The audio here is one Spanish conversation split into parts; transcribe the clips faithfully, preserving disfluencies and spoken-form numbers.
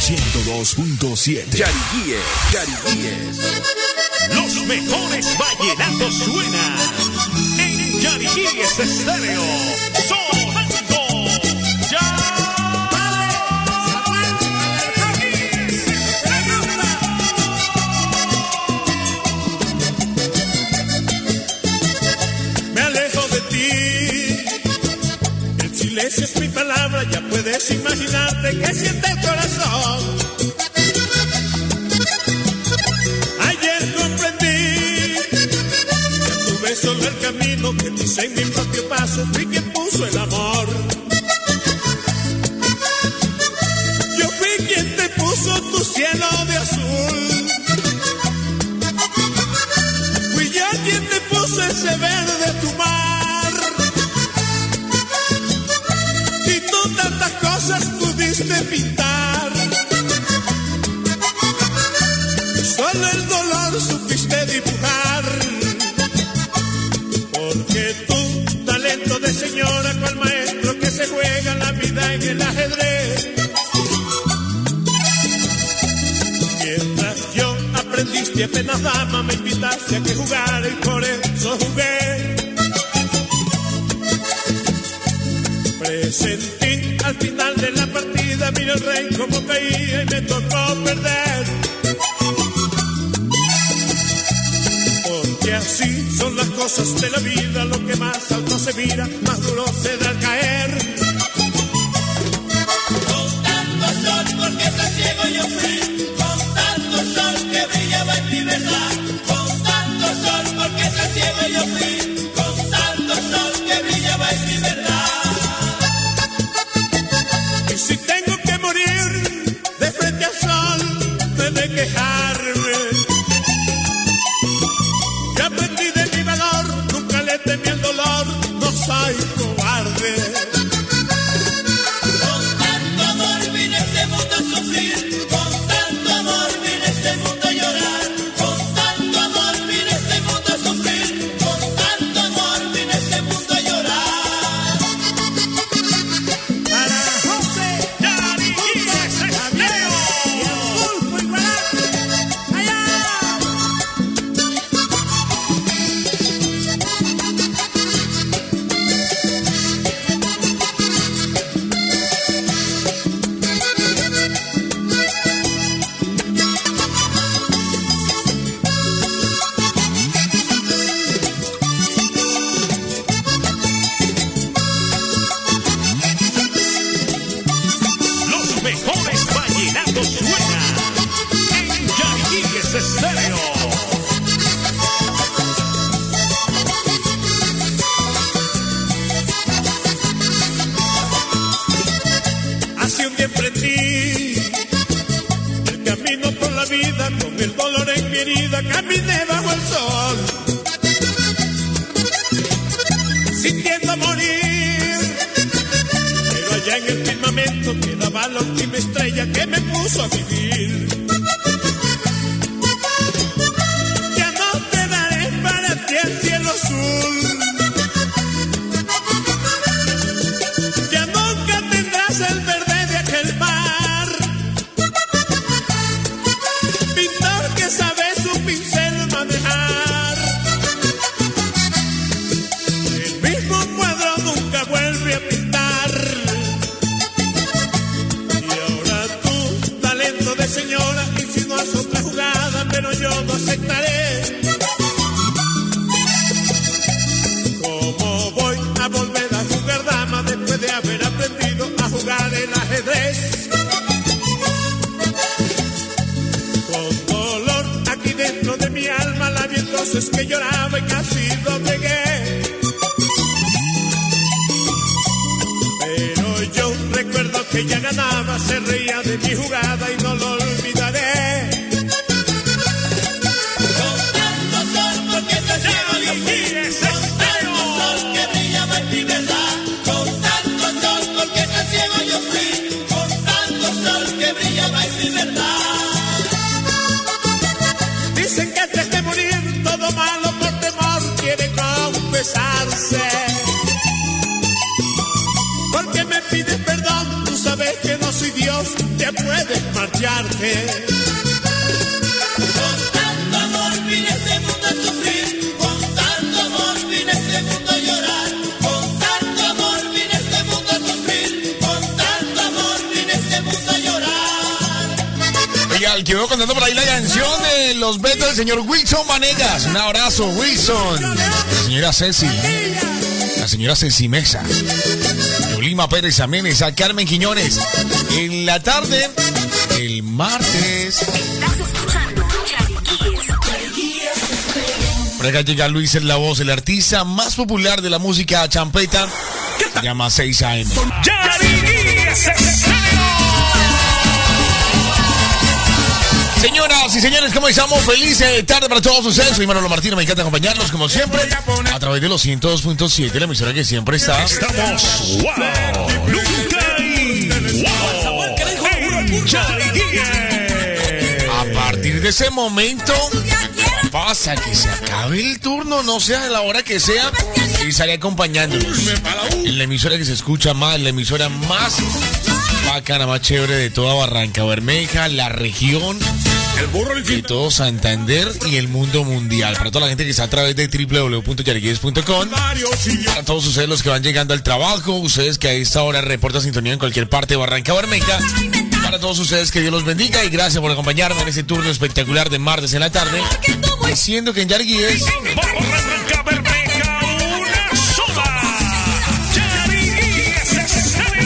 ciento dos punto siete. Yariguíes, Yariguíes. Los mejores vallenatos suenan en Yariguíes Estéreo. Sonando ya. Me alejo de ti. El silencio es mi palabra. Ya puedes imaginarte que siente el corazón. Solo el camino que dice en mi propio paso, fui quien puso el amor. Yo fui quien te puso tu cielo de azul. Fui yo quien te puso ese verde tu mar. Y tú tantas cosas pudiste pintar. Solo el dolor supiste dibujar. Porque tu talento de señora, cual maestro que se juega la vida en el ajedrez. Mientras yo aprendiste apenas dama, me invitaste a que jugara y por eso jugué. Presentí al final de la partida, mira el rey como caía y me tocó perder. Porque así son las cosas de la vida, lo que más alto se mira, más duro se da al caer. Con tanto sol, porque tan ciego yo fui, con tanto sol que brillaba en mi verdad. Con tanto sol, porque tan ciego yo fui, con tanto sol que brillaba en mi verdad. Y si tengo que morir de frente al sol, no he de quejarme. Ya aprendí de mi valor, nunca le temí el dolor, no soy cobarde. Con tanto amor vine a este mundo a sufrir, con tanto amor vine a este mundo a llorar. Con tanto amor vine a este mundo a sufrir, con tanto amor vine a este mundo a llorar. Para José, Yariguíes Estéreo. y el Pulpo Igualá, allá. Los mejores vallenatos suenan en Yariguíes Estéreo. Así un día emprendí el camino por la vida, con el dolor en mi herida, caminé bajo el sol, sintiendo morir. Pero allá en el firmamento quedaba la última estrella que me puso a vivir. Ya no te daré para ti el cielo azul. Ya nunca tendrás el verde de aquel mar. Pintor que sabe su pincel manejar. El mismo cuadro nunca vuelve a pintar. Y ahora tu talento de señora insinúas otra jugada, pero yo no aceptaré. ¿Cómo voy a volver a jugar dama después de haber aprendido a jugar el ajedrez? Con dolor aquí dentro de mi alma, la vi entonces que lloraba y casi doblegué. Pero yo recuerdo que ella ganaba, se reía de mi jugada y no lo olvidaré. Con tanto sol, porque tan ciego yo fui, con tanto sol que brillaba en mi verdad. Con tanto sol, porque tan ciego yo fui, con tanto sol que brillaba en mi verdad. Dicen que antes de morir todo malo por temor quiere confesarse. Porque me pides perdón, tú sabes que no soy Dios, te puedes marchar. mujer. Con tanto amor vine a este mundo a sufrir, con tanto amor vine a este mundo a llorar, con tanto amor vine a este mundo a sufrir, con tanto amor vine a este mundo a llorar. Oiga, el que veo cantando por ahí la canción de los Betos del señor Wilson Vanegas. Un abrazo, Wilson. La señora Ceci. La señora Ceci Mesa. Yolima Pérez Aménez, a Carmen Quiñones. En la tarde, el martes. Estás escuchando Yariquíes. Por acá llega Luis en la voz, el artista más popular de la música champeta. Se llama seis A M. Yariquíes Estéreo. Señoras y señores, ¿cómo estamos? Feliz eh, tarde para todos ustedes. Soy Manolo Martínez, me encanta acompañarlos como siempre a través de los ciento dos punto siete, la emisora que siempre está. Estamos, wow, nunca y wow, en Yariquíes. A partir de ese momento, pasa que se acabe el turno, no sea la hora que sea, y sale acompañándonos en la emisora que se escucha más, la emisora más bacana, más chévere de toda Barranca Bermeja, la región, de todo Santander y el mundo mundial. Para toda la gente que está a través de doble u doble u doble u punto yariquíes punto com, para todos ustedes los que van llegando al trabajo, ustedes que a esta hora reportan sintonía en cualquier parte de Barranca Bermeja, para todos ustedes que Dios los bendiga y gracias por acompañarme en este turno espectacular de martes en la tarde, diciendo que en Yariquíes Barranca Bermeja, una sola. Yariquíes Estéreo.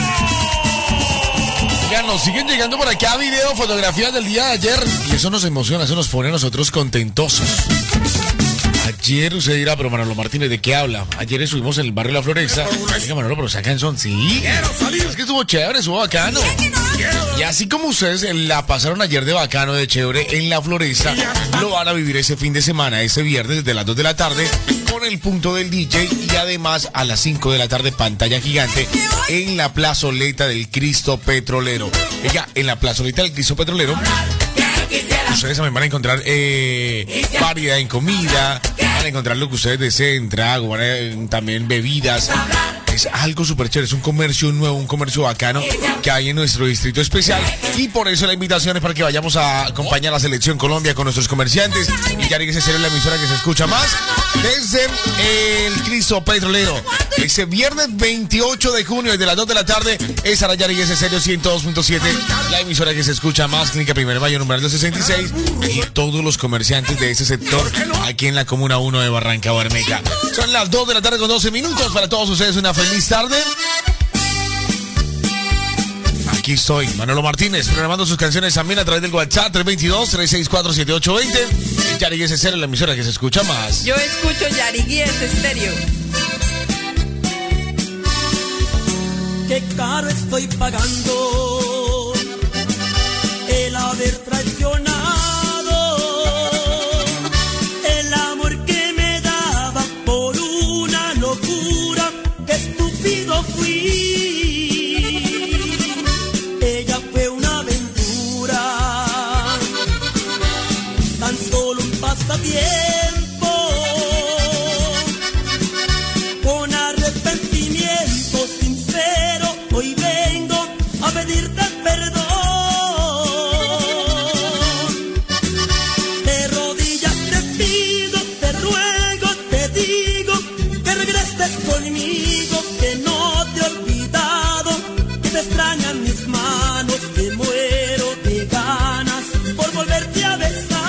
ya nos siguen llegando por acá video, fotografías del día de ayer y eso nos emociona, eso nos pone a nosotros contentosos. Ayer usted dirá, pero Manolo Martínez, ¿de qué habla? Ayer estuvimos en el barrio La Floresta. Oiga, Manolo, pero esa canción, sí. Es que estuvo chévere, estuvo bacano. Y así como ustedes la pasaron ayer de bacano, de chévere, en La Floresta, lo van a vivir ese fin de semana, ese viernes, desde las dos de la tarde, con el punto del D J y además a las cinco de la tarde, pantalla gigante, en la plazoleta del Cristo Petrolero. Oiga, en la plazoleta del Cristo Petrolero, ustedes también van a encontrar eh, variedad en comida, van a encontrar lo que ustedes deseen, trago, van a, también bebidas. Es algo súper chévere, es un comercio nuevo, un comercio bacano que hay en nuestro distrito especial y por eso la invitación es para que vayamos a acompañar a la Selección Colombia con nuestros comerciantes y Yariquíes Estéreo, la emisora que se escucha más desde el Cristo Petrolero. Ese viernes veintiocho de junio desde las dos de la tarde estará Yariquíes Estéreo ciento dos punto siete, la emisora que se escucha más, Clínica Primero de Mayo, numeral doscientos sesenta y seis, y todos los comerciantes de ese sector aquí en la Comuna uno de Barranca Bermeja. Son las dos de la tarde con doce minutos, para todos ustedes una feliz tarde. Aquí estoy, Manolo Martínez, programando sus canciones también a través del WhatsApp tres dos dos, tres seis cuatro, siete ocho dos cero. Yariquíes Estéreo, la emisora que se escucha más. Yo escucho Yariquíes Estéreo. Qué caro estoy pagando el haber traicionado el amor que me daba por una locura. Qué estúpido fui. Ella fue una aventura, tan solo un pasatiempo, con arrepentimiento sincero. Hoy vengo a pedirte perdón. De rodillas te pido, te ruego, te digo que regreses conmigo, que no te he olvidado, que te extrañan mis manos, que muero de ganas por volverte a besar.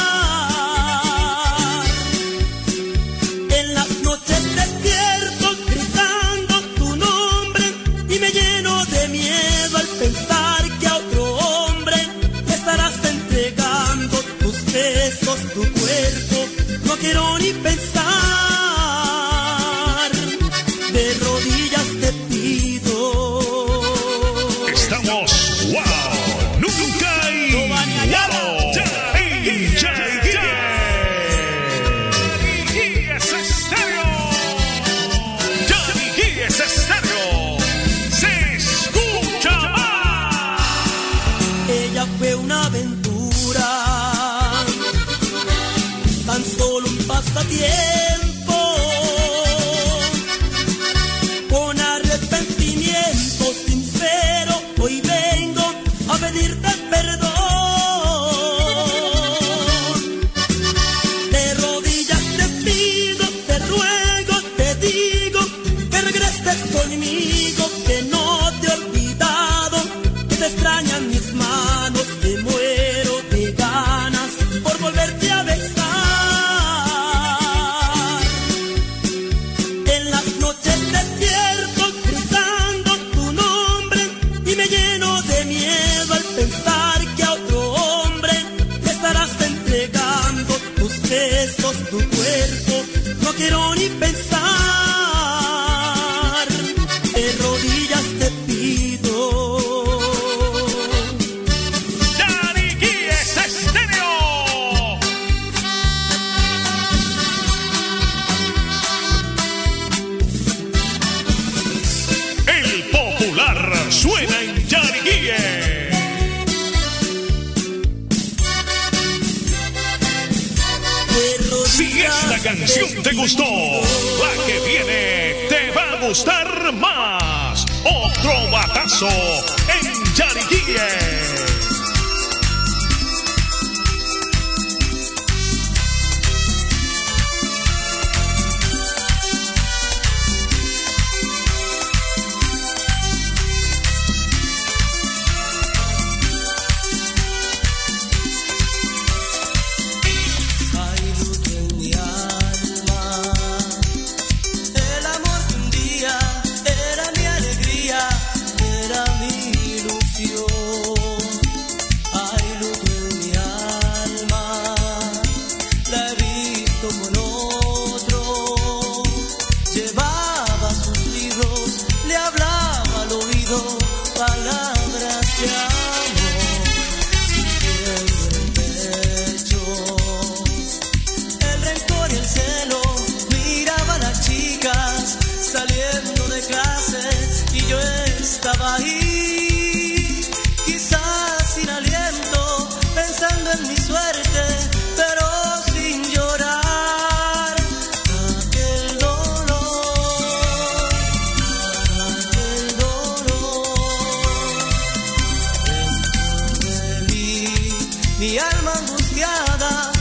En las noches despierto gritando tu nombre y me lleno de miedo al pensar que a otro hombre le estarás entregando tus besos, tu cuerpo. No quiero ni pensar. De rodillas te pido. Estamos, wow, nunca y wow, en Yariquíes. Yariquíes Estéreo. Yariquíes Estéreo. Se escucha más. Ella fue una aventura, tan solo un pasatiempo, con arrepentimiento sincero. Hoy vengo a pedirte perdón. canción te gustó, la que viene te va a gustar más. Otro batazo en Yariquíes. Estaba ahí, quizás sin aliento, pensando en mi suerte, pero sin llorar. Aquel dolor, aquel dolor, dentro de mí, mi alma angustiada